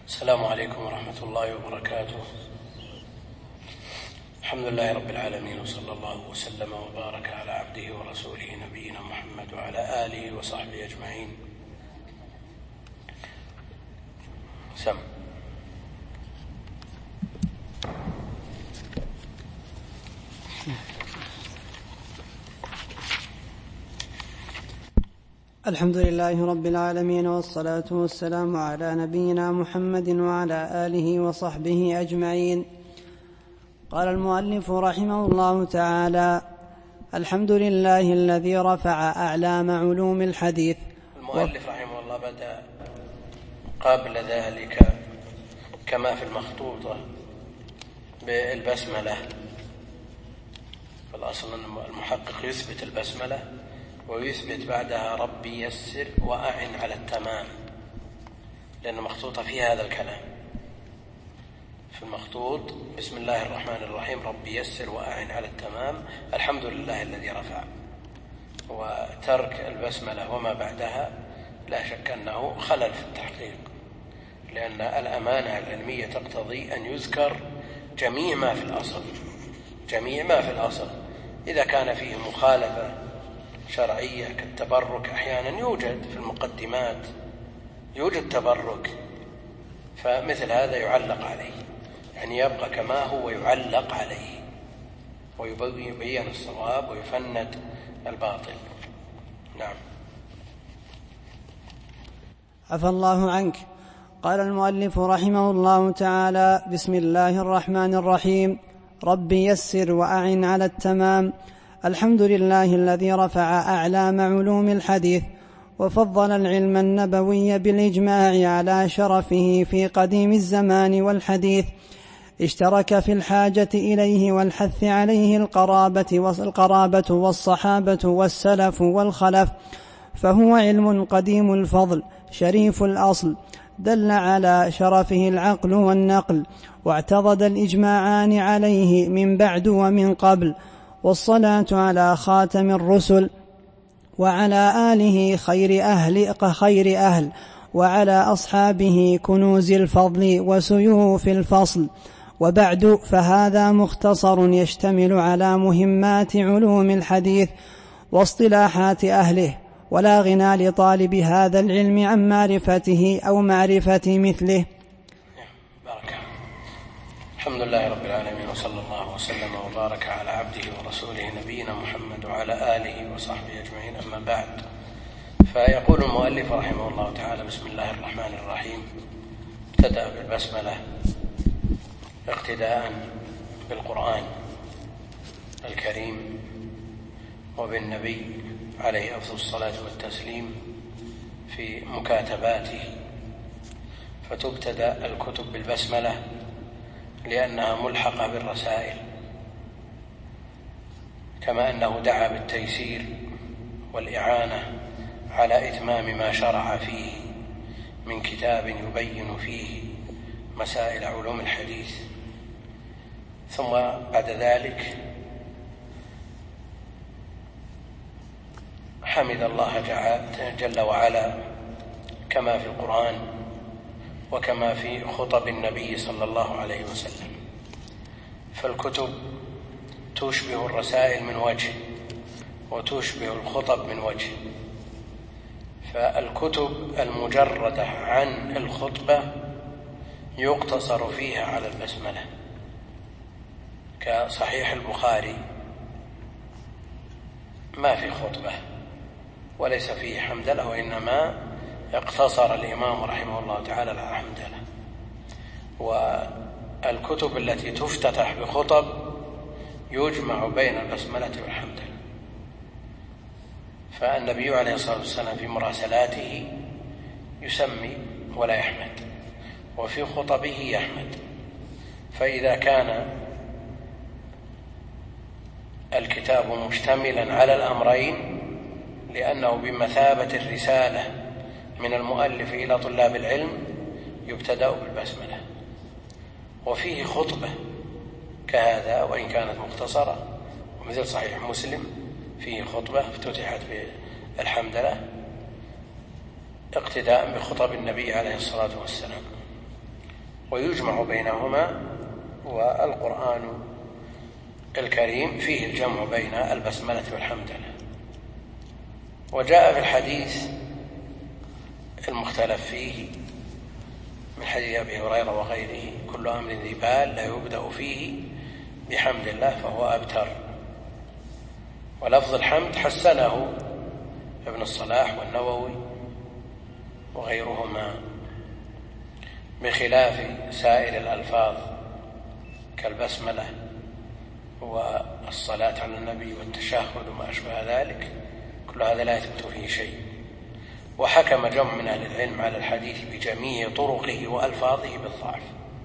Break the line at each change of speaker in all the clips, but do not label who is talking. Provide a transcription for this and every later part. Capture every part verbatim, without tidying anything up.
السلام عليكم ورحمة الله وبركاته. الحمد لله رب العالمين، وصلى الله وسلم وبارك على عبده ورسوله نبينا محمد وعلى آله وصحبه أجمعين. سم
الحمد لله رب العالمين، والصلاة والسلام على نبينا محمد وعلى آله وصحبه أجمعين. قال المؤلف رحمه الله تعالى: الحمد لله الذي رفع أعلام علوم الحديث.
المؤلف رحمه الله بدأ قبل ذلك كما في المخطوطة بالبسملة. فالأصل المحقق يثبت البسملة ويثبت بعدها ربي يسر وأعن على التمام، لأن مخطوطة فيها هذا الكلام. في المخطوط بسم الله الرحمن الرحيم ربي يسر وأعن على التمام، الحمد لله الذي رفع. وترك البسملة وما بعدها لا شك أنه خلل في التحقيق، لأن الأمانة العلمية تقتضي أن يذكر جميع ما في الأصل جميع ما في الأصل إذا كان فيه مخالفة شرعية كالتبرك، أحيانا يوجد في المقدمات يوجد تبرك، فمثل هذا يعلق عليه، يعني يبقى كما هو يعلق عليه ويبين الصواب ويفند الباطل. نعم.
عفى الله عنك. قال المؤلف رحمه الله تعالى: بسم الله الرحمن الرحيم ربي يسر وأعن على التمام. الحمد لله الذي رفع أعلام علوم الحديث وفضل العلم النبوي بالإجماع على شرفه في قديم الزمان والحديث، اشترك في الحاجة إليه والحث عليه القرابة والقرابة والصحابة والسلف والخلف، فهو علم قديم الفضل شريف الأصل، دل على شرفه العقل والنقل، واعتضد الإجماعان عليه من بعد ومن قبل. والصلاة على خاتم الرسل وعلى آله خير أهل, خير أهل وعلى أصحابه كنوز الفضل وسيوف الفصل. وبعد، فهذا مختصر يشتمل على مهمات علوم الحديث واصطلاحات أهله، ولا غنى لطالب هذا العلم عن معرفته أو معرفة مثله.
بارك. الحمد لله رب العالمين، وصلى الله وسلم وبارك على عبده ورسوله نبينا محمد وعلى آله وصحبه أجمعين. أما بعد، فيقول المؤلف رحمه الله تعالى: بسم الله الرحمن الرحيم. ابتدأ بالبسملة اقتداء بالقرآن الكريم وبالنبي عليه أفضل الصلاة والتسليم في مكاتباته، فتبتدأ الكتب بالبسملة لأنها ملحقة بالرسائل، كما أنه دعا بالتيسير والإعانة على إتمام ما شرع فيه من كتاب يبين فيه مسائل علوم الحديث. ثم بعد ذلك حمد الله جل وعلا كما في القرآن وكما في خطب النبي صلى الله عليه وسلم. فالكتب تشبه الرسائل من وجه وتشبه الخطب من وجه. فالكتب المجردة عن الخطبة يقتصر فيها على البسملة، كصحيح البخاري ما في خطبة وليس فيه حمدلة، وإنما اقتصر الإمام رحمه الله تعالى على حمدلة. والكتب التي تفتتح بخطب يجمع بين البسملة والحمدلة. فالنبي عليه الصلاة والسلام في مراسلاته يسمي ولا يحمد، وفي خطبه يحمد. فإذا كان الكتاب مشتملا على الأمرين، لأنه بمثابة الرسالة من المؤلف إلى طلاب العلم، يبتدأ بالبسملة. وفيه خطبة كهذا وإن كانت مختصرة، ومثل صحيح مسلم فيه خطبة افتتحت بالحمدلة اقتداء بخطب النبي عليه الصلاة والسلام. ويجمع بينهما، والقرآن الكريم فيه الجمع بين البسملة والحمدلة. وجاء في الحديث المختلف فيه من حديث أبي هريرة وغيره: كل أمر ذي بال لا يبدأ فيه بحمد الله فهو أبتر. ولفظ الحمد حسنه ابن الصلاح والنووي وغيرهما، بخلاف سائر الألفاظ كالبسملة والصلاة على النبي والتشهد وما أشبه ذلك، كل هذا لا يثبت فيه شيء. وحكم جمع من أهل العلم على الحديث بجميع طرقه وألفاظه بالضعف.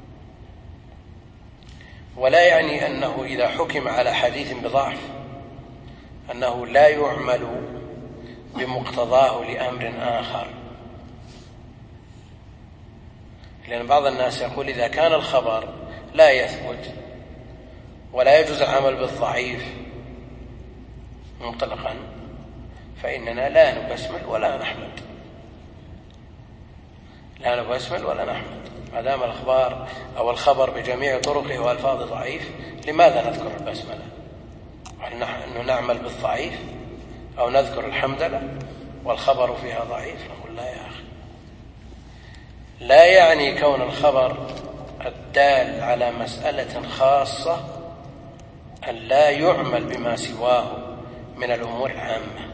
ولا يعني أنه إذا حكم على حديث بضعف أنه لا يعمل بمقتضاه لأمر آخر، لأن بعض الناس يقول إذا كان الخبر لا يثبت ولا يجوز العمل بالضعيف مطلقا فإننا لا نبسمل ولا نحمد، لا نبسمل ولا نحمد ما دام الأخبار أو الخبر بجميع طرقه وألفاظه ضعيف. لماذا نذكر البسملة؟ أنه نعمل بالضعيف أو نذكر الحمدلة والخبر فيها ضعيف؟ نقول لا يا أخي، لا يعني كون الخبر الدال على مسألة خاصة أن لا يعمل بما سواه من الأمور العامة.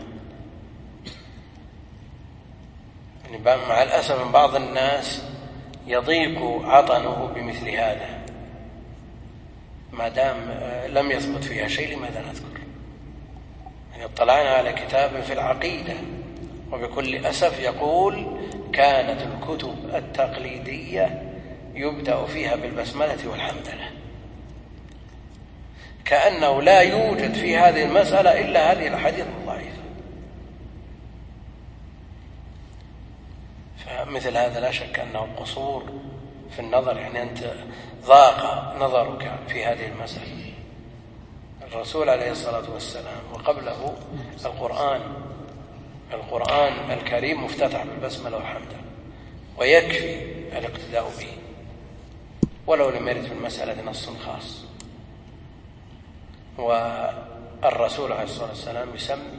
يعني مع الأسف من بعض الناس يضيق عطنه بمثل هذا، ما دام لم يثبت فيها شيء لماذا نذكر؟ يعني اطلعنا على كتاب في العقيدة وبكل أسف يقول كانت الكتب التقليدية يبدأ فيها بالبسملة والحمدلة، كأنه لا يوجد في هذه المسألة إلا هذه الأحاديث الضعيفة. فمثل هذا لا شك أنه قصور في النظر، يعني أنت ضاق نظرك في هذه المسألة. الرسول عليه الصلاة والسلام وقبله القرآن القرآن الكريم مفتتح بالبسملة والحمدلة، ويكفي الاقتداء به ولو لم يرد في المسألة نص خاص. والرسول عليه الصلاة والسلام يسمي،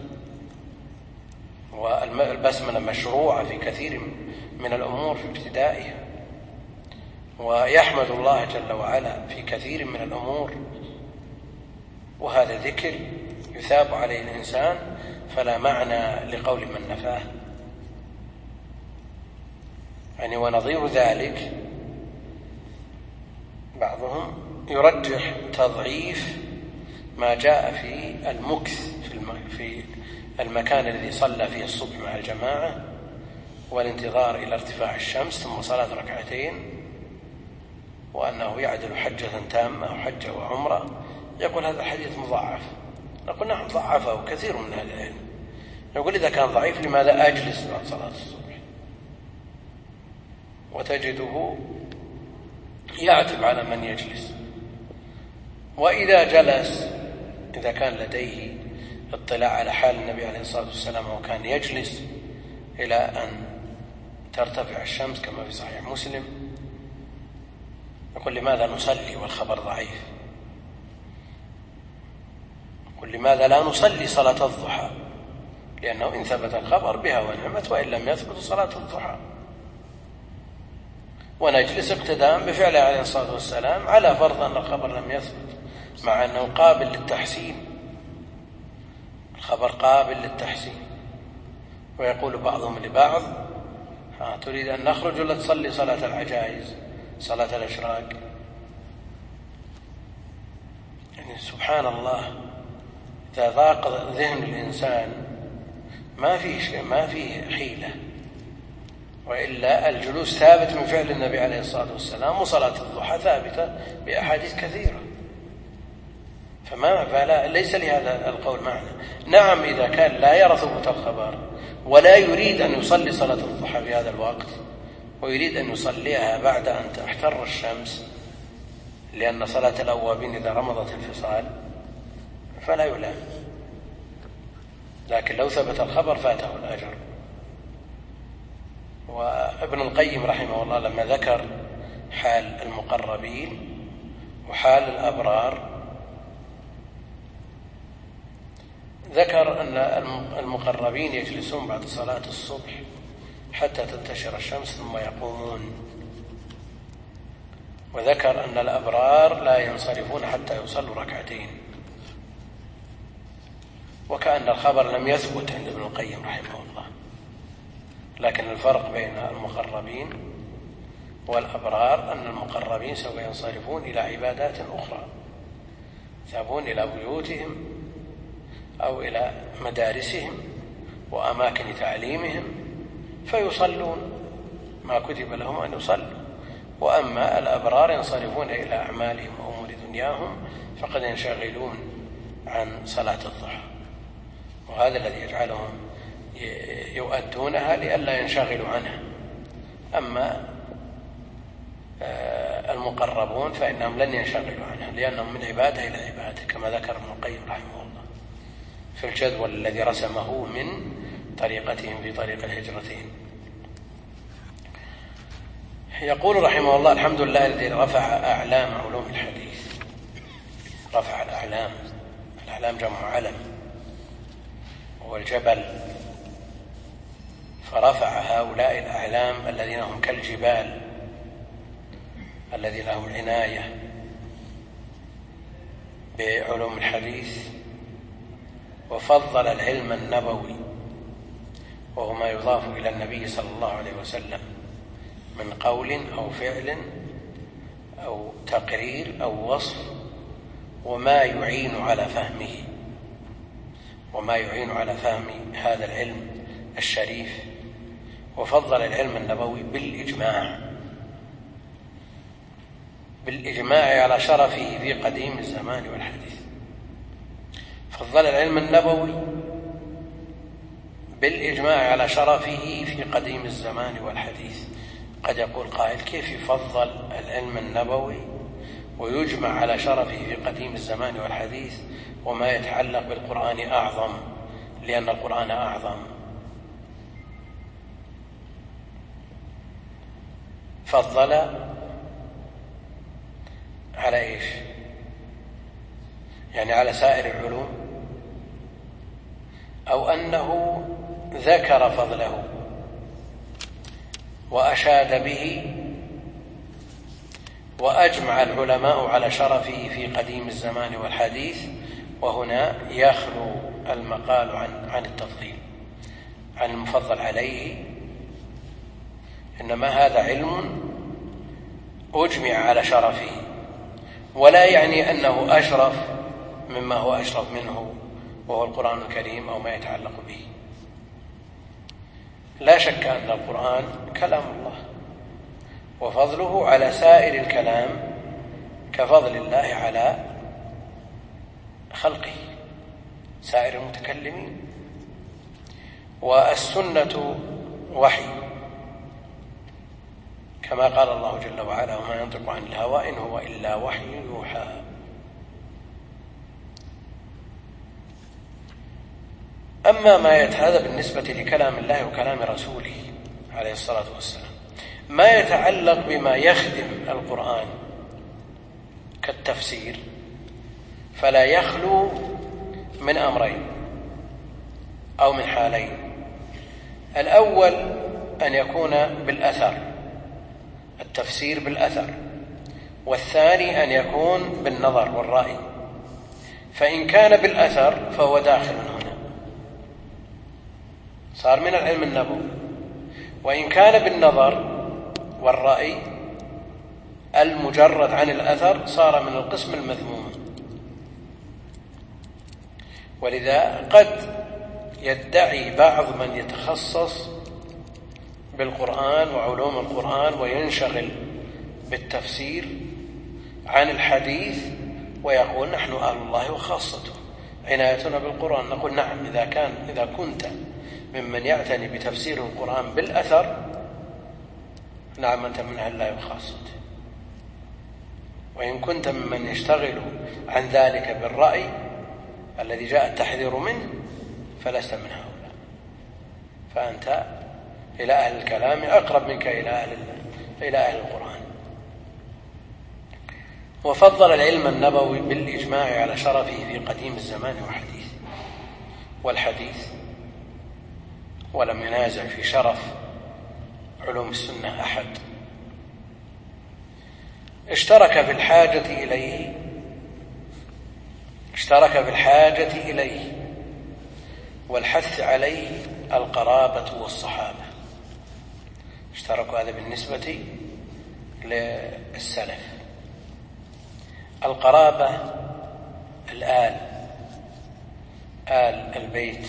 والبسملة مشروعة في كثير من الأمور في ابتدائها، ويحمد الله جل وعلا في كثير من الأمور، وهذا ذكر يثاب عليه الإنسان، فلا معنى لقول من نفاه. يعني ونظير ذلك بعضهم يرجح تضعيف ما جاء في المكث في المكان الذي صلى فيه الصبح مع الجماعة والانتظار إلى ارتفاع الشمس ثم صلاة ركعتين، وأنه يعدل حجة تامة أو حجة وعمرة. يقول هذا الحديث مضاعف. نقول نعم ضعفه كثير من أهل العلم. يقول إذا كان ضعيف لماذا أجلس بعد صلاة الصبح؟ وتجده يعتب على من يجلس. وإذا جلس، إذا كان لديه اطلاع على حال النبي عليه الصلاة والسلام وكان يجلس إلى أن ترتفع الشمس كما في صحيح مسلم، يقول لماذا نصلي والخبر ضعيف؟ يقول لماذا لا نصلي صلاة الضحى؟ لأنه إن ثبت الخبر بها ونعمت، وإن لم يثبت صلاة الضحى. ونجلس اقتداء بفعله عليه الصلاة والسلام على فرض أن الخبر لم يثبت، مع أنه قابل للتحسين، الخبر قابل للتحسين. ويقول بعضهم لبعض ها تريد أن نخرج ولا تصلي صلاة العجائز، صلاة الأشراق؟ يعني سبحان الله، إذا ضاق ذهن الإنسان ما فيه شيء، ما فيه حيلة، وإلا الجلوس ثابت من فعل النبي عليه الصلاة والسلام، وصلاة الضحى ثابتة بأحاديث كثيرة، فما فلا ليس لهذا القول معنى. نعم إذا كان لا يرى ثبوت الخبر ولا يريد أن يصلي صلاة الضحى في هذا الوقت، ويريد أن يصليها بعد أن تحتر الشمس، لأن صلاة الأوابين إذا رمضت الفصال فلا يلام، لكن لو ثبت الخبر فاته الأجر. وابن القيم رحمه الله لما ذكر حال المقربين وحال الأبرار. ذكر أن المقربين يجلسون بعد صلاة الصبح حتى تنتشر الشمس ثم يقومون، وذكر أن الأبرار لا ينصرفون حتى يصلوا ركعتين، وكأن الخبر لم يثبت عند ابن القيم رحمه الله، لكن الفرق بين المقربين والأبرار أن المقربين سوف ينصرفون إلى عبادات أخرى، يذهبون إلى بيوتهم أو إلى مدارسهم وأماكن تعليمهم فيصلون ما كتب لهم أن يصلوا. وأما الأبرار ينصرفون إلى أعمالهم وأمور دنياهم فقد ينشغلون عن صلاة الضحى، وهذا الذي يجعلهم يؤدونها لئلا ينشغلوا عنها. أما المقربون فإنهم لن ينشغلوا عنها لأنهم من عبادة إلى عبادة، كما ذكر ابن القيم رحمه الله في الجدول الذي رسمه من طريقتهم في طريق الهجرتين. يقول رحمه الله: الحمد لله الذي رفع أعلام علوم الحديث. رفع الأعلام، الأعلام جمع علم وهو الجبل، فرفع هؤلاء الأعلام الذين هم كالجبال الذين لهم عناية بعلوم الحديث، وفضل العلم النبوي وهو ما يضاف إلى النبي صلى الله عليه وسلم من قول أو فعل أو تقرير أو وصف، وما يعين على فهمه وما يعين على فهم هذا العلم الشريف. وفضل العلم النبوي بالإجماع بالإجماع على شرفه في قديم الزمان والحديث. فضل العلم النبوي بالإجماع على شرفه في قديم الزمان والحديث. قد يقول قائل: كيف يفضل العلم النبوي ويجمع على شرفه في قديم الزمان والحديث وما يتعلق بالقرآن أعظم، لأن القرآن أعظم؟ فضل على إيش؟ يعني على سائر العلوم، أو أنه ذكر فضله وأشاد به وأجمع العلماء على شرفه في قديم الزمان والحديث، وهنا يخلو المقال عن عن التفضيل عن المفضل عليه، إنما هذا علم أجمع على شرفه، ولا يعني أنه أشرف مما هو أشرف منه وهو القرآن الكريم أو ما يتعلق به. لا شك أن القرآن كلام الله، وفضله على سائر الكلام كفضل الله على خلقه سائر المتكلمين. والسنة وحي، كما قال الله جل وعلا: وما ينطق عن الهوى إن هو إلا وحي يوحى. أما ما هذا بالنسبة لكلام الله وكلام رسوله عليه الصلاة والسلام. ما يتعلق بما يخدم القرآن كالتفسير فلا يخلو من أمرين أو من حالين: الأول أن يكون بالأثر، التفسير بالأثر، والثاني أن يكون بالنظر والرأي. فإن كان بالأثر فهو داخل هنا، صار من العلم النبوي. وإن كان بالنظر والرأي المجرد عن الأثر صار من القسم المذموم. ولذا قد يدعي بعض من يتخصص بالقرآن وعلوم القرآن وينشغل بالتفسير عن الحديث ويقول: نحن أهل الله وخاصته، عنايتنا بالقرآن. نقول: نعم، إذا كان إذا كنت ممن يعتني بتفسير القرآن بالأثر، نعم، أنت من أهل الله وخاصته. وإن كنت ممن يشتغل عن ذلك بالرأي الذي جاء التحذير منه فلست من هؤلاء، فأنت إلى أهل الكلام أقرب منك إلى أهل إلى أهل القرآن. وفضل العلم النبوي بالإجماع على شرفه في قديم الزمان وحديث والحديث، ولم ينازع في شرف علوم السنة أحد. اشترك في الحاجة إليه اشترك في الحاجة إليه والحث عليه القرابة والصحابة. اشتركوا هذا بالنسبة للسلف. القرابة الآل آل البيت،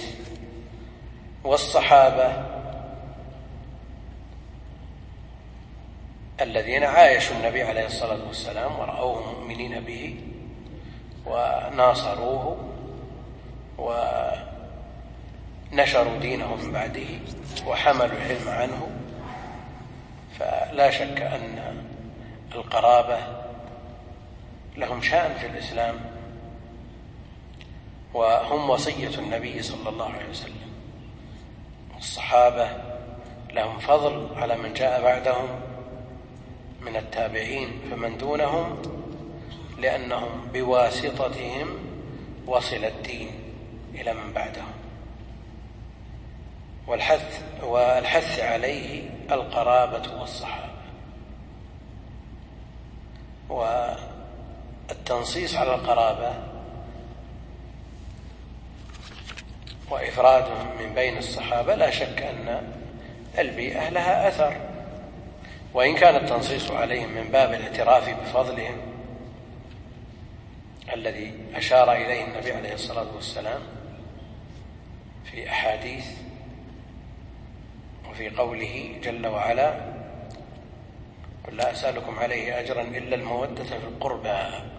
والصحابة الذين عايشوا النبي عليه الصلاة والسلام ورأوه مؤمنين به وناصروه ونشروا دينه من بعده وحملوا العلم عنه. فلا شك أن القرابة لهم شأن في الإسلام، وهم وصية النبي صلى الله عليه وسلم. الصحابة لهم فضل على من جاء بعدهم من التابعين فمن دونهم، لأنهم بواسطتهم وصل الدين إلى من بعدهم. والحث والحث عليه القرابة والصحابة، والتنصيص على القرابة وإفرادهم من بين الصحابة لا شك أن البيئة لها أثر، وإن كان التنصيص عليهم من باب الاعتراف بفضلهم الذي أشار إليه النبي عليه الصلاة والسلام في أحاديث، وفي قوله جل وعلا: قل لا أسألكم عليه أجرا إلا المودة في القربى.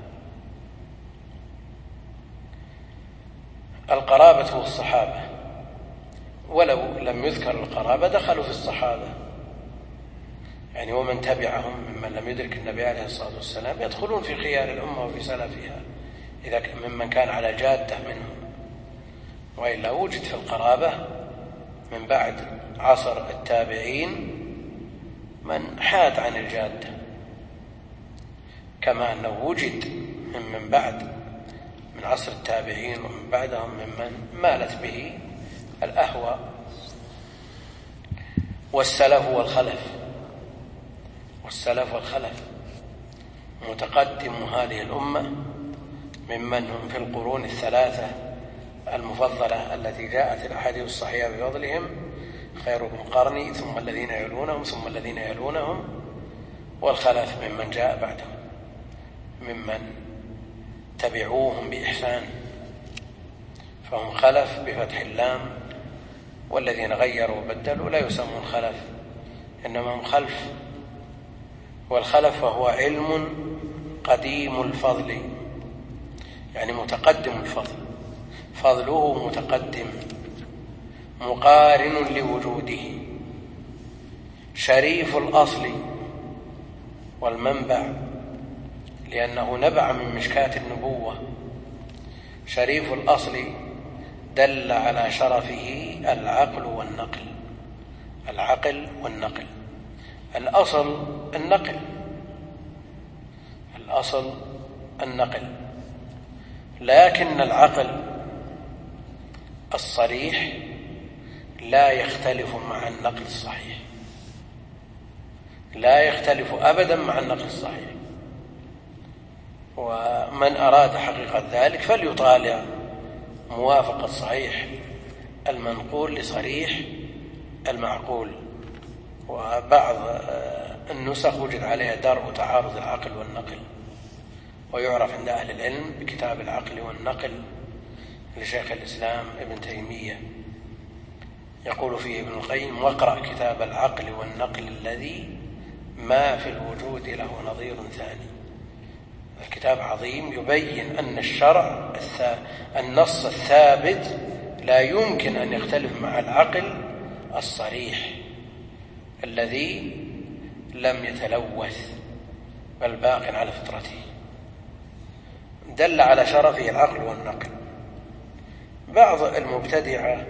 القرابة والصحابة، ولو لم يذكر القرابة دخلوا في الصحابة، يعني ومن تبعهم ممن لم يدرك النبي عليه الصلاة والسلام يدخلون في خيار الأمة وفي سلفها إذا ممن كان على جادة منهم. وإلا وجد في القرابة من بعد عصر التابعين من حاد عن الجادة، كما أنه وجد من بعد من عصر التابعين ومن بعدهم ممن مالت به الأهوى. والسلف والخلف والسلف والخلف متقدم هذه الأمة ممن هم في القرون الثلاثة المفضلة التي جاءت الأحاديث الصحيحة بفضلهم: خيركم قرني ثم الذين يلونهم ثم الذين يلونهم. والخلف ممن جاء بعدهم ممن تبعوهم بإحسان، فهم خلف بفتح اللام، والذين غيروا وبدلوا لا يسمون خلف إنما هم خلف. والخلف وهو علم قديم الفضل، يعني متقدم الفضل، فضله متقدم مقارن لوجوده، شريف الأصل والمنبع، لأنه نبع من مشكاة النبوة. شريف الأصل دل على شرفه العقل والنقل. العقل والنقل، الأصل النقل الأصل النقل لكن العقل الصريح لا يختلف مع النقل الصحيح، لا يختلف أبدا مع النقل الصحيح. ومن أراد حقيقة ذلك فليطالع موافقة صحيح المنقول لصريح المعقول. وبعض النسخ وجد عليها درء تعارض العقل والنقل، ويعرف عند أهل العلم بكتاب العقل والنقل لشيخ الإسلام ابن تيمية. يقول فيه ابن القيم: واقرأ كتاب العقل والنقل الذي ما في الوجود له نظير ثاني. الكتاب عظيم يبين أن الشرع النص الثابت لا يمكن أن يختلف مع العقل الصريح الذي لم يتلوث بل باق على فطرته. دل على شرفه العقل والنقل. بعض المبتدعة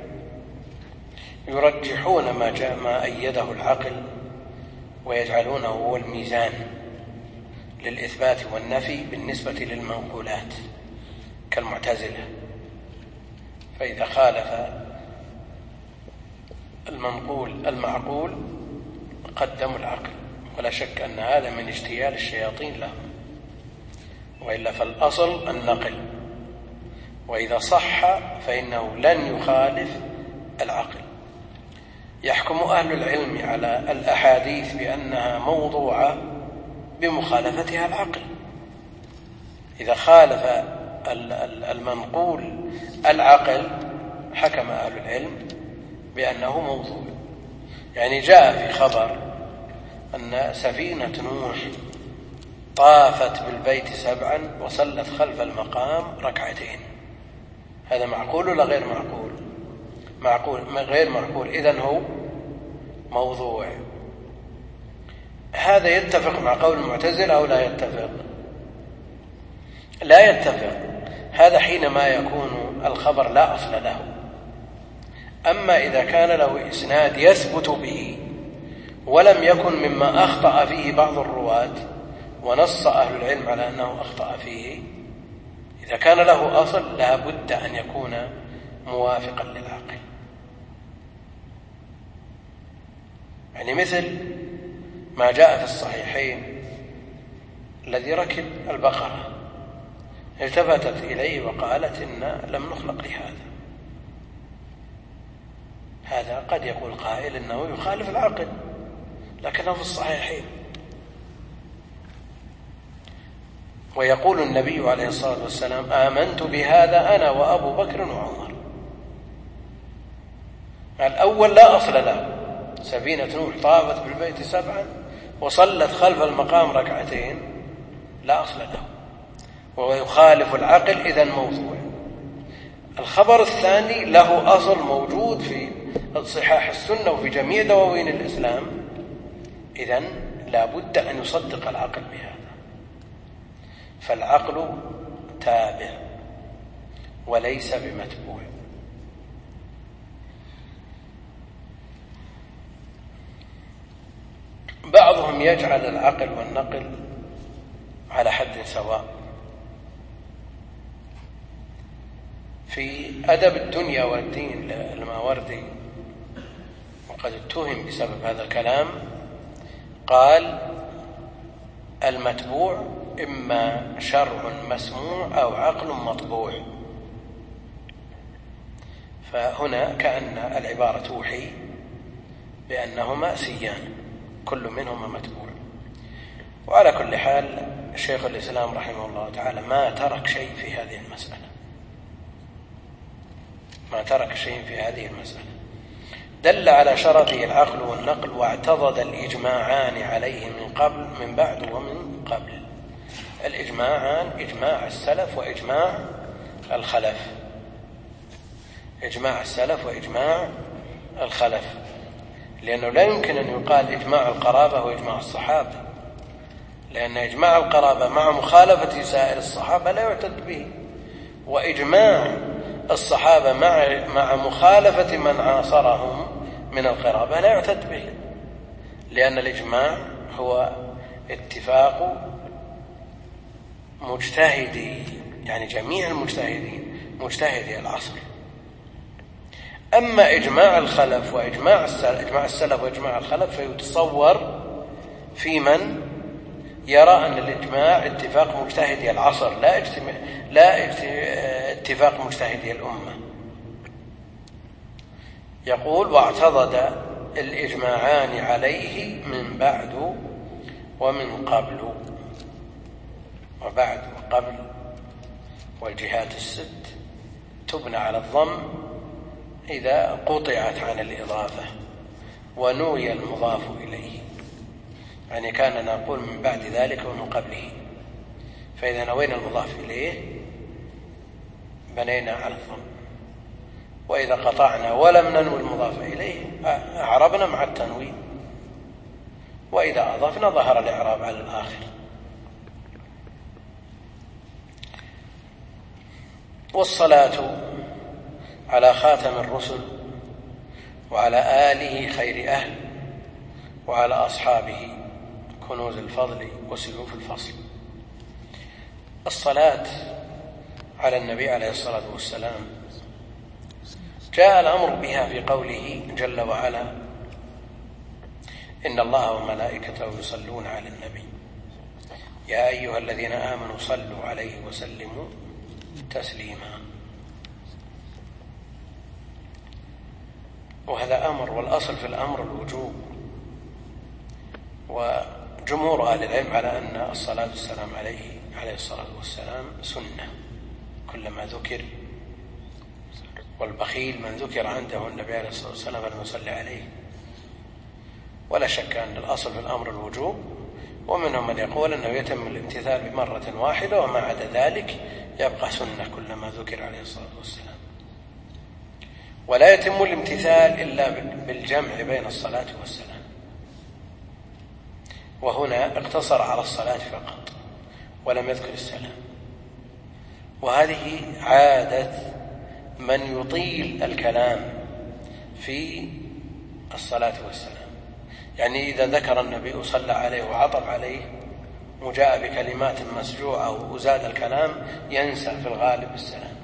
يرجحون ما جاء ما أيده العقل ويجعلونه هو الميزان، للإثبات والنفي بالنسبة للمنقولات كالمعتزلة، فإذا خالف المنقول المعقول قدموا العقل، ولا شك أن هذا من اجتيال الشياطين لهم، وإلا فالأصل النقل، وإذا صح فإنه لن يخالف العقل. يحكم أهل العلم على الأحاديث بأنها موضوعة بمخالفتها العقل. إذا خالف المنقول العقل حكم أهل العلم بأنه موضوع. يعني جاء في خبر أن سفينة نوح طافت بالبيت سبعا وصلت خلف المقام ركعتين، هذا معقول ولا غير معقول؟ معقول غير معقول، إذن هو موضوع. هذا يتفق مع قول المعتزلة أو لا يتفق؟ لا يتفق. هذا حينما يكون الخبر لا أصل له. أما إذا كان له إسناد يثبت به ولم يكن مما أخطأ فيه بعض الرواة ونص أهل العلم على أنه أخطأ فيه، إذا كان له أصل لا بد أن يكون موافقا للعقل. يعني مثل ما جاء في الصحيحين الذي ركب البقرة التفتت إليه وقالت إن لم نخلق لهذا. هذا قد يقول قائل إنه يخالف العقل، لكنه في الصحيحين. ويقول النبي عليه الصلاة والسلام: آمنت بهذا أنا وأبو بكر وعمر. الأول لا أصل له، سفينة نوح طافت بالبيت سبعا وصلت خلف المقام ركعتين، لا أصل له وهو يخالف العقل، إذن موضوع. الخبر الثاني له أصل موجود في صحاح السنة وفي جميع دواوين الإسلام، إذن لا بد أن يصدق العقل بهذا. فالعقل تابع وليس بمتبوع. بعضهم يجعل العقل والنقل على حد سواء. في أدب الدنيا والدين الماوردي، وقد اتهم بسبب هذا الكلام، قال: المتبوع إما شرع مسموع أو عقل مطبوع. فهنا كأن العبارة توحي بأنهما سيان، كل منهما متبوع. وعلى كل حال شيخ الإسلام رحمه الله تعالى ما ترك شيء في هذه المسألة، ما ترك شيء في هذه المسألة. دل على شرطه العقل والنقل، واعتضد الإجماعان عليه من قبل من بعد ومن قبل. الإجماعان إجماع السلف وإجماع الخلف، إجماع السلف وإجماع الخلف، لأنه لا يمكن أن يقال إجماع القرابة وإجماع الصحابة، لأن إجماع القرابة مع مخالفة سائر الصحابة لا يعتد به، وإجماع الصحابة مع مع مخالفة من عاصرهم من القرابة لا يعتد به، لأن الإجماع هو اتفاق مجتهدي، يعني جميع المجتهدين مجتهدي العصر. أما إجماع الخلف وإجماع السلف, إجماع السلف وإجماع الخلف فيتصور في من يرى أن الإجماع اتفاق مجتهدي العصر، لا اجتماع لا اتفاق مجتهدي الأمة. يقول: واعتضد الإجماعان عليه من بعد ومن قبل. وبعد وقبل والجهات الست تبنى على الضم إذا قطعت عن الإضافة ونوي المضاف إليه، يعني كان نقول من بعد ذلك ومن قبله، فإذا نوينا المضاف إليه بنينا على الضم، وإذا قطعنا ولم ننوي المضاف إليه أعربنا مع التنوين، وإذا أضفنا ظهر الإعراب على الآخر. والصلاة على خاتم الرسل وعلى آله خير أهل وعلى أصحابه كنوز الفضل وسيوف الفصل. الصلاة على النبي عليه الصلاة والسلام جاء الأمر بها في قوله جل وعلا: إن الله وملائكته يصلون على النبي يا أيها الذين آمنوا صلوا عليه وسلموا تسليما. وهذا أمر، والأصل في الأمر الوجوب، وجمهور أهل العلم على أن الصلاة والسلام عليه عليه الصلاة والسلام سنة كلما ذكر، والبخيل من ذكر عنده النبي عليه الصلاة والسلام فلم يصلي عليه. ولا شك أن الأصل في الأمر الوجوب، ومنهم من يقول أنه يتم الامتثال بمرة واحدة، وما عدا ذلك يبقى سنة كلما ذكر عليه الصلاة والسلام. ولا يتم الامتثال إلا بالجمع بين الصلاة والسلام، وهنا اقتصر على الصلاة فقط ولم يذكر السلام. وهذه عادة من يطيل الكلام في الصلاة والسلام، يعني إذا ذكر النبي صلى عليه وعطف عليه وجاء بكلمات مسجوعة وزاد الكلام ينسى في الغالب السلام،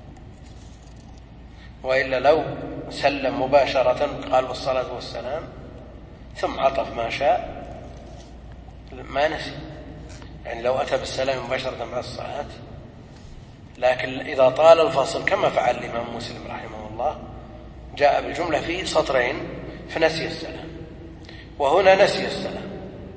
وإلا لو سلم مباشرة قال والصلاة والسلام ثم عطف ما شاء ما نسي، يعني لو أتى بالسلام مباشرة مع الصلاة. لكن إذا طال الفصل كما فعل الإمام مسلم رحمه الله، جاء بالجملة في سطرين فنسي السلام، وهنا نسي السلام.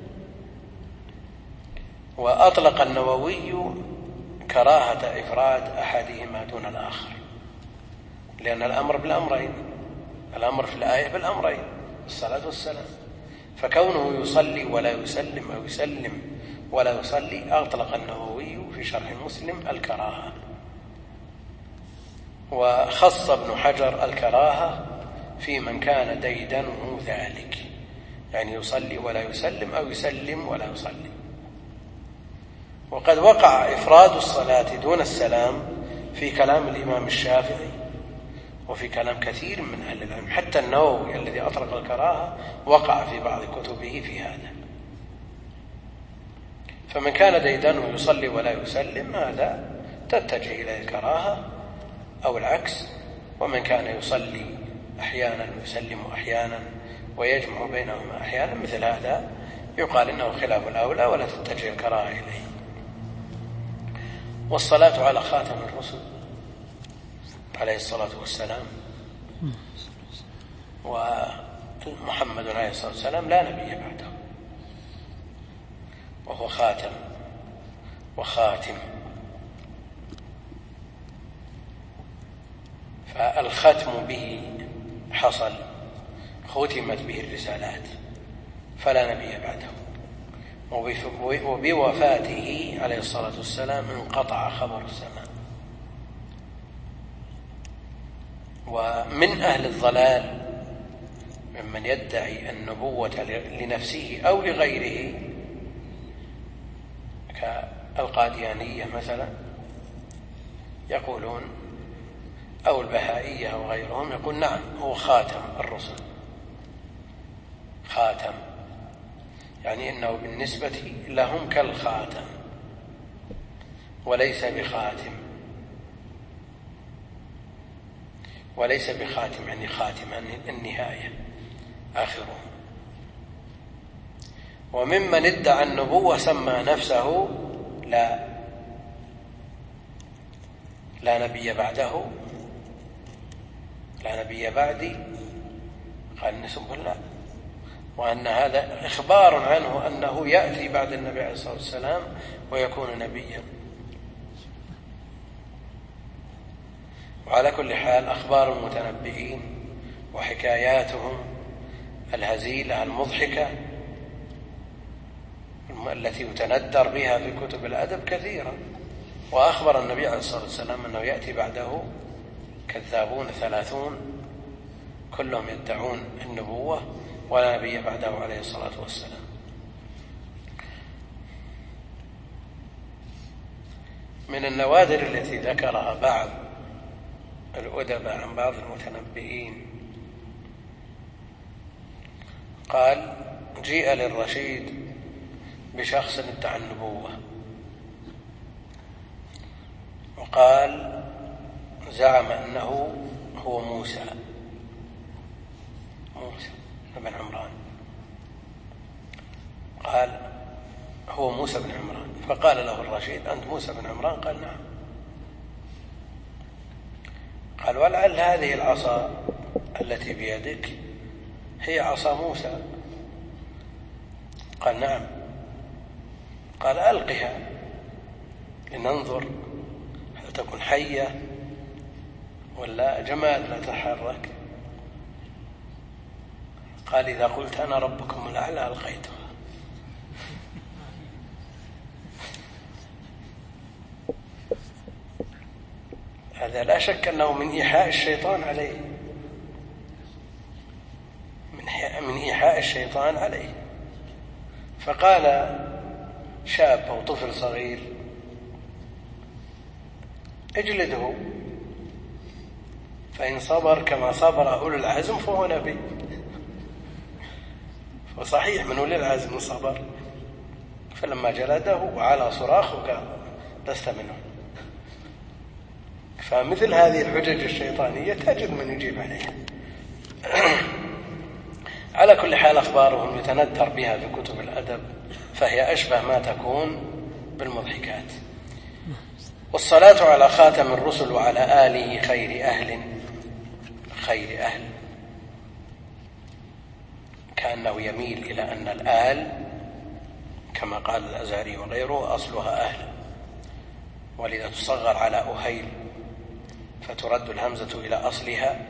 وأطلق النووي كراهة إفراد أحدهما دون الآخر، لأن الأمر بالأمرين، الأمر في الآية بالأمرين الصلاة والسلام، فكونه يصلي ولا يسلم أو يسلم ولا يصلي أطلق النووي في شرح مسلم الكراهة. وخص ابن حجر الكراهة في من كان ديدنه ذلك، يعني يصلي ولا يسلم أو يسلم ولا يصلي. وقد وقع إفراد الصلاة دون السلام في كلام الإمام الشافعي وفي كلام كثير من أهل العلم، حتى النووي الذي أطلق الكراهة وقع في بعض كتبه في هذا. فمن كان ديدنه يصلي ولا يسلم هذا تتجه إلى الكراهة أو العكس، ومن كان يصلي أحيانا ويسلم أحيانا ويجمع بينهما أحيانا مثل هذا يقال إنه خلاف الأولى ولا تتجه الكراهة إليه. والصلاة على خاتم الرسل عليه الصلاة والسلام، ومحمد عليه الصلاة والسلام لا نبي بعده، وهو خاتم وخاتم. فالختم به حصل، ختمت به الرسالات فلا نبي بعده، وبوفاته عليه الصلاة والسلام انقطع خبر السماء. ومن أهل الضلال ممن يدعي النبوة لنفسه أو لغيره كالقاديانية مثلا يقولون، أو البهائية أو غيرهم يقول نعم هو خاتم الرسل، خاتم يعني إنه بالنسبة لهم كالخاتم وليس بخاتم، وليس بخاتم يعني خاتم النهاية آخره. وممن ادعى النبوة سمى نفسه لا لا نبي بعده، لا نبي بعدي، قال نسبه الله، وأن هذا إخبار عنه أنه يأتي بعد النبي عليه الصلاة والسلام ويكون نبيا. وعلى كل حال أخبار المتنبئين وحكاياتهم الهزيلة المضحكة التي يتندر بها في كتب الأدب كثيرة. وأخبر النبي عليه الصلاة والسلام أنه يأتي بعده كذابون ثلاثون كلهم يدعون النبوة ولا نبي بعده عليه الصلاة والسلام. من النوادر التي ذكرها بعض الأدباء عن بعض المتنبئين قال: جيء للرشيد بشخص ادعى النبوة وقال زعم أنه هو موسى موسى بن عمران، قال هو موسى بن عمران، فقال له الرشيد أنت موسى بن عمران؟ قال نعم. قال ولعل هذه العصا التي بيدك هي عصا موسى؟ قال نعم. قال ألقها لننظر هل تكون حية ولا جماد لا تتحرك. قال إذا قلت أنا ربكم الأعلى ألقيتها. هذا لا شك أنه من إيحاء الشيطان عليه، من إيحاء الشيطان عليه. فقال شاب أو طفل صغير اجلده، فإن صبر كما صبر أولو العزم فهو نبي. وصحيح من أولي العزم صبر، فلما جلده وعلى صراخه قال لست منه. فمثل هذه الحجج الشيطانية تجد من يجيب عليها. على كل حال أخبارهم يتندر بها في كتب الأدب، فهي أشبه ما تكون بالمضحكات. والصلاة على خاتم الرسل وعلى آله خير أهل خير أهل، كأنه يميل إلى أن الآل كما قال الأزهري وغيره أصلها أهل، ولذا تصغر على أهيل فترد الهمزة إلى أصلها.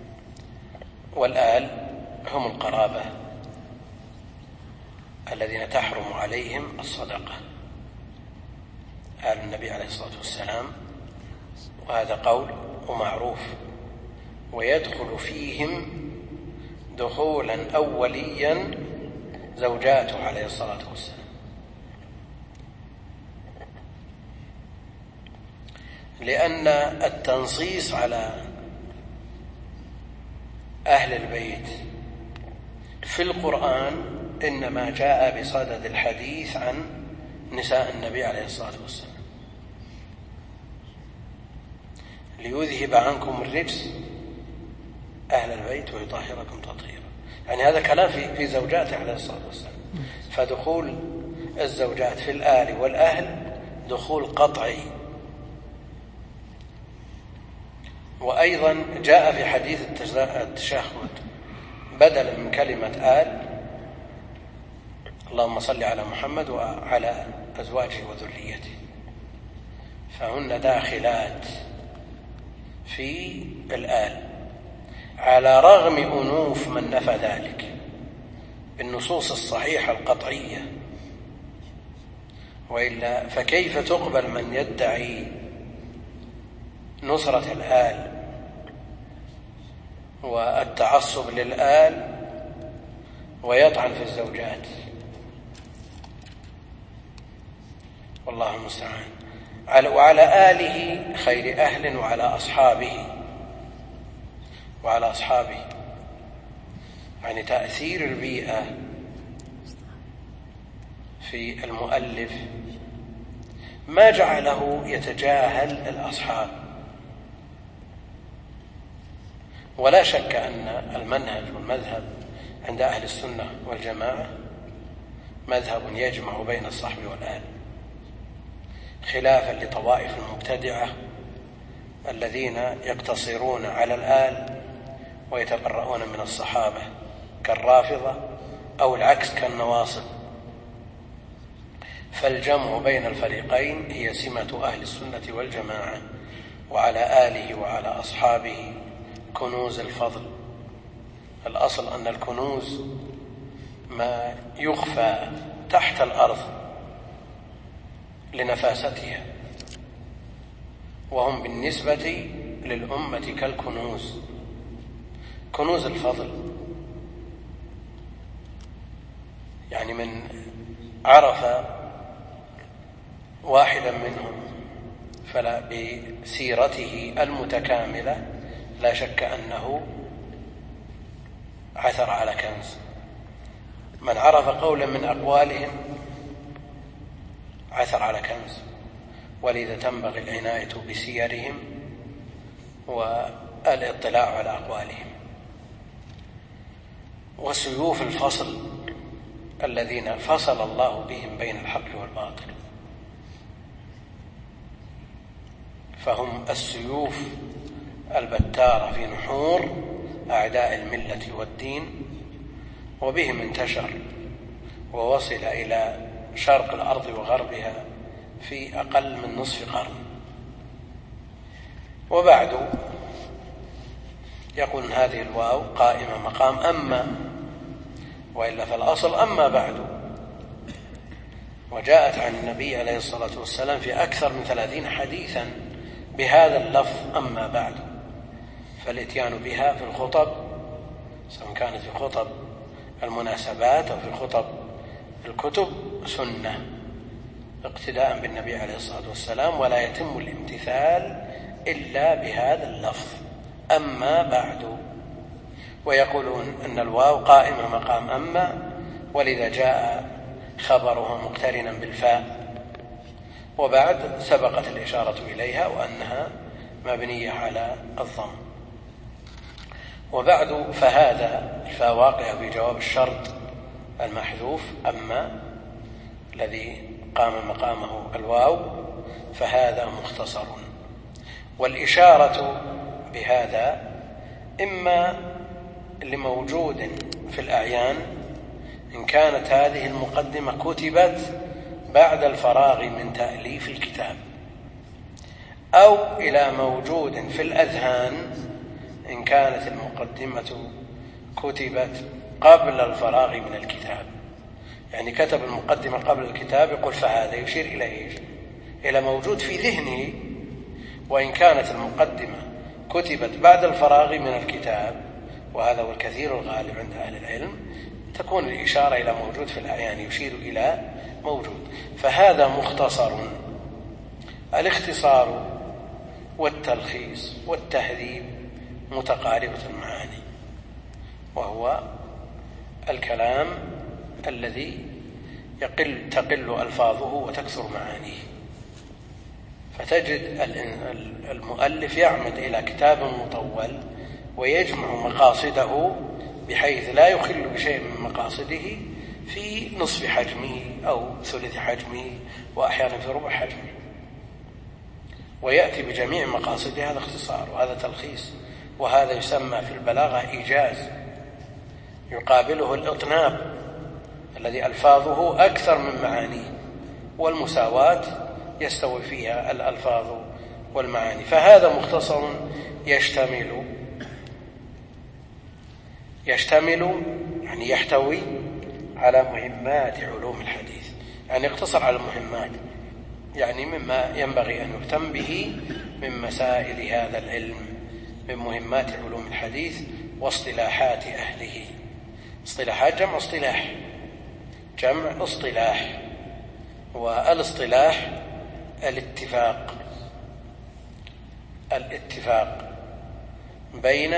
والآل هم القرابة الذين تحرم عليهم الصدقة، آل النبي عليه الصلاة والسلام، وهذا قول ومعروف، ويدخل فيهم دخولا أوليا زوجاته عليه الصلاة والسلام، لأن التنصيص على أهل البيت في القرآن إنما جاء بصدد الحديث عن نساء النبي عليه الصلاة والسلام، ليذهب عنكم الرجس أهل البيت ويطهركم تطهيرا. يعني هذا كلام في في زوجاته عليه الصلاة والسلام. فدخول الزوجات في الآل والأهل دخول قطعي. وأيضا جاء في حديث التشهد بدلا من كلمة آل اللهم صل على محمد وعلى أزواجه وذريته، فهن داخلات في الآل، على رغم أنوف من نفى ذلك بالنصوص الصحيحة القطعية. وإلا فكيف تقبل من يدعي نصرة الآل والتعصب للآل ويطعن في الزوجات؟ والله المستعان. وعلى آله خير أهل وعلى أصحابه وعلى أصحابه يعني تأثير البيئة في المؤلف ما جعله يتجاهل الأصحاب. ولا شك أن المنهج والمذهب عند أهل السنة والجماعة مذهب يجمع بين الصحب والآل، خلافا لطوائف المبتدعة الذين يقتصرون على الآل ويتبرؤون من الصحابة كالرافضة، أو العكس كالنواصب. فالجمع بين الفريقين هي سمة أهل السنة والجماعة. وعلى آله وعلى أصحابه كنوز الفضل. الأصل أن الكنوز ما يخفى تحت الأرض لنفاستها، وهم بالنسبة للأمة كالكنوز، كنوز الفضل. يعني من عرف واحدا منهم فلا بسيرته المتكاملة لا شك أنه عثر على كنز. من عرف قولا من أقوالهم عثر على كنز. ولذا تنبغي العناية بسيرهم والاطلاع على أقوالهم. وسيوف الفصل الذين فصل الله بهم بين الحق والباطل، فهم السيوف البتارة في نحور أعداء الملة والدين، وبهم انتشر ووصل إلى شرق الأرض وغربها في أقل من نصف قرن. وبعد يقول هذه الواو قائمة مقام أما، وإلا فالأصل أما بعد، وجاءت عن النبي عليه الصلاة والسلام في أكثر من ثلاثين حديثا بهذا اللفظ أما بعد، فالاتيان بها في الخطب سواء كانت في خطب المناسبات أو في خطب الكتب سنة اقتداء بالنبي عليه الصلاة والسلام، ولا يتم الامتثال إلا بهذا اللفظ أما بعد. ويقولون أن الواو قائمة مقام أما، ولذا جاء خبرها مقترنا بالفاء، وبعد سبقت الإشارة إليها وأنها مبنية على الضم. وبعد فهذا الفاء واقعة بجواب الشرط المحذوف أما الذي قام مقامه الواو، فهذا مختصر. والإشارة بهذا إما لموجود في الأعيان إن كانت هذه المقدمة كتبت بعد الفراغ من تأليف الكتاب، أو إلى موجود في الأذهان إن كانت المقدمة كتبت قبل الفراغ من الكتاب. يعني كتب المقدمة قبل الكتاب يقول فهذا يشير إلى إيش؟ إلى موجود في ذهنه. وإن كانت المقدمة كتبت بعد الفراغ من الكتاب، وهذا هو الكثير الغالب عند أهل العلم، تكون الإشارة إلى موجود في الأعيان يشير إلى موجود. فهذا مختصر. الاختصار والتلخيص والتهذيب متقاربة المعاني، وهو الكلام الذي يقل تقل ألفاظه وتكثر معانيه. فتجد المؤلف يعمد إلى كتاب مطول ويجمع مقاصده بحيث لا يخل بشيء من مقاصده في نصف حجمه أو ثلث حجمه وأحيانا في ربع حجمه، ويأتي بجميع مقاصده. هذا اختصار وهذا تلخيص، وهذا يسمى في البلاغة إيجاز. يقابله الإطناب الذي ألفاظه أكثر من معانيه، والمساواة يستوي فيها الألفاظ والمعاني. فهذا مختصر يشتمل يشتمل يعني يحتوي على مهمات علوم الحديث. يعني اقتصر على المهمات، يعني مما ينبغي أن يهتم به من مسائل هذا العلم، من مهمات علوم الحديث واصطلاحات أهله. اصطلاحات جمع اصطلاح، جمع اصطلاح. والاصطلاح الاتفاق الاتفاق بين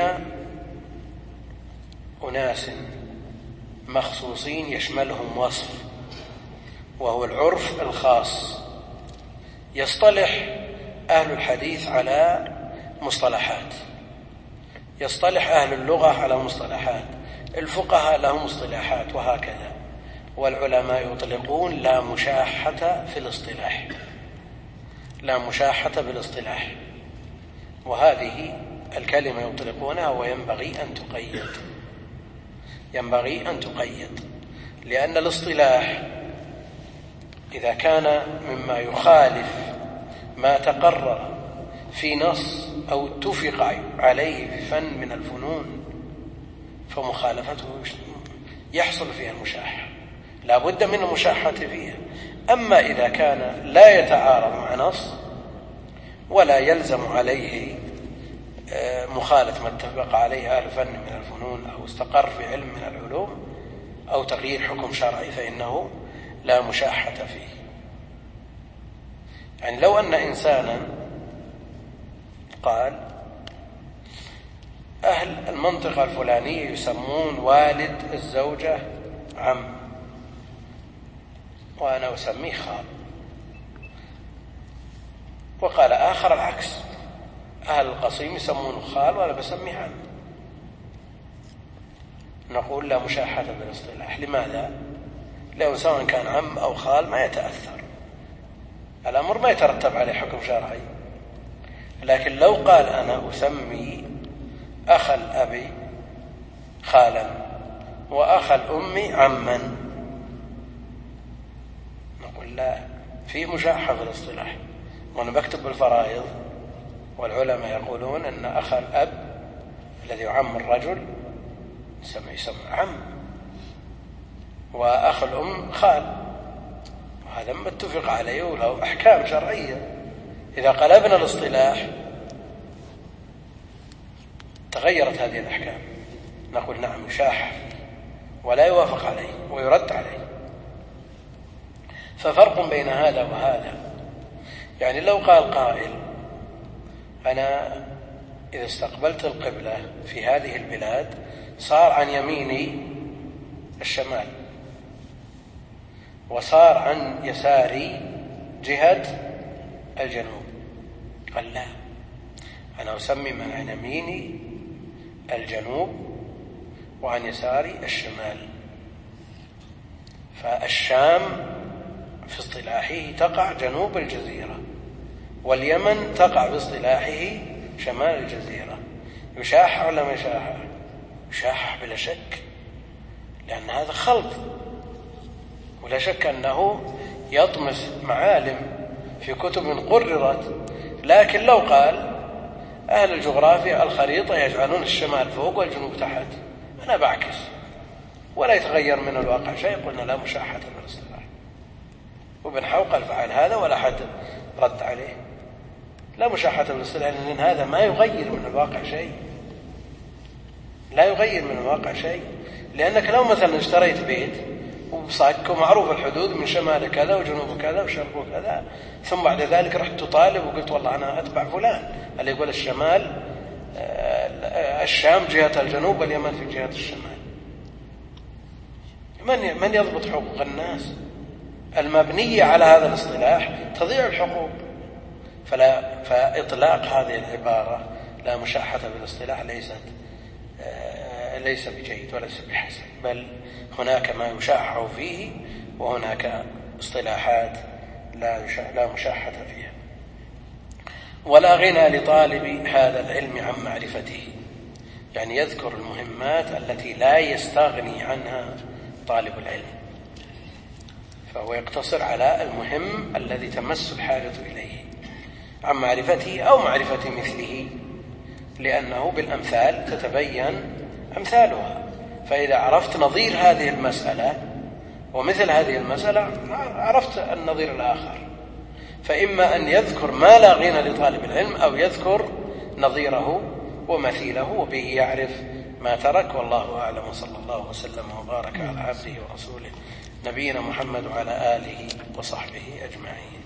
أناس مخصوصين يشملهم وصف، وهو العرف الخاص. يصطلح أهل الحديث على مصطلحات، يصطلح أهل اللغة على مصطلحات، الفقهاء لهم مصطلحات، وهكذا. والعلماء يطلقون لا مشاحة في الاصطلاح، لا مشاحة بالاصطلاح. وهذه الكلمة يطلقونها وينبغي أن تقيد، ينبغي أن تقيد، لأن الاصطلاح إذا كان مما يخالف ما تقرر في نص أو اتفق عليه في فن من الفنون فمخالفته يحصل فيها المشاحة، لا بد من المشاحة فيها. أما إذا كان لا يتعارض مع نص ولا يلزم عليه مخالف ما اتفق عليه أهل فن من الفنون أو استقر في علم من العلوم أو تغيير حكم شرعي، فإنه لا مشاحة فيه. يعني لو أن إنسانا قال أهل المنطقة الفلانية يسمون والد الزوجة عم وأنا أسميه خال، وقال آخر العكس، أهل القصيم يسمونه خال وأنا بسميه عم. نقول لا مشاحة بالاصطلاح. لماذا؟ لأنه سواء كان عم أو خال ما يتأثر، الأمر ما يترتب عليه حكم شرعي. لكن لو قال أنا أسمي أخ الأب خالا وأخ الأم عما، نقول لا، في مشاحة في الاصطلاح. وأنا بكتب بالفرائض والعلماء يقولون أن أخ الأب الذي يعم الرجل يسمى يسمى عم، وأخ الأم خال، وهذا ما اتفق عليه وله أحكام شرعية. إذا قلبنا الاصطلاح تغيرت هذه الأحكام، نقول نعم يشاح ولا يوافق عليه ويرد عليه. ففرق بين هذا وهذا. يعني لو قال قائل أنا إذا استقبلت القبلة في هذه البلاد صار عن يميني الشمال وصار عن يساري جهة الجنوب، قال لا، أنا أسمي من عن يميني الجنوب وعن يساري الشمال. فالشام في اصطلاحه تقع جنوب الجزيرة، واليمن تقع باصطلاحه شمال الجزيرة. يشاح ولا ما يشاح؟ يشاح بلا شك، لأن هذا خلط، ولا شك أنه يطمس معالم في كتب قررت. لكن لو قال أهل الجغرافيا الخريطة يجعلون الشمال فوق والجنوب تحت، أنا بعكس ولا يتغير من الواقع شيء، قلنا لا مشاحة بالاصطلاح. وابن حوقل فعل هذا ولا حد رد عليه، لا مشاحة بالاصطلاح، لأن هذا ما يغير من الواقع شيء، لا يغير من الواقع شيء. لأنك لو مثلا اشتريت بيت وبصك ومعروف الحدود من شمال كذا وجنوب كذا وشرق كذا، ثم بعد ذلك رحت تطالب وقلت والله أنا أتبع فلان اللي يقول الشمال الشام جهة الجنوب واليمن في جهة الشمال، من من يضبط حقوق الناس المبنية على هذا الاصطلاح؟ تضيع الحقوق. فلا فإطلاق هذه العبارة لا مشاحة بالاصطلاح ليست ليس بجيد وليس بحسن، بل هناك ما يشاح فيه وهناك اصطلاحات لا لا مشاحة فيها. ولا غنى لطالب هذا العلم عن معرفته، يعني يذكر المهمات التي لا يستغني عنها طالب العلم، فهو يقتصر على المهم الذي تمس الحاجة إليه عن معرفته أو معرفة مثله، لأنه بالأمثال تتبين أمثالها. فإذا عرفت نظير هذه المسألة ومثل هذه المسألة عرفت النظير الآخر. فإما أن يذكر ما لا غنى لطالب العلم أو يذكر نظيره ومثيله وبه يعرف ما ترك. والله أعلم، وصلى الله وسلم وبارك على عبده ورسوله نبينا محمد وعلى آله وصحبه أجمعين.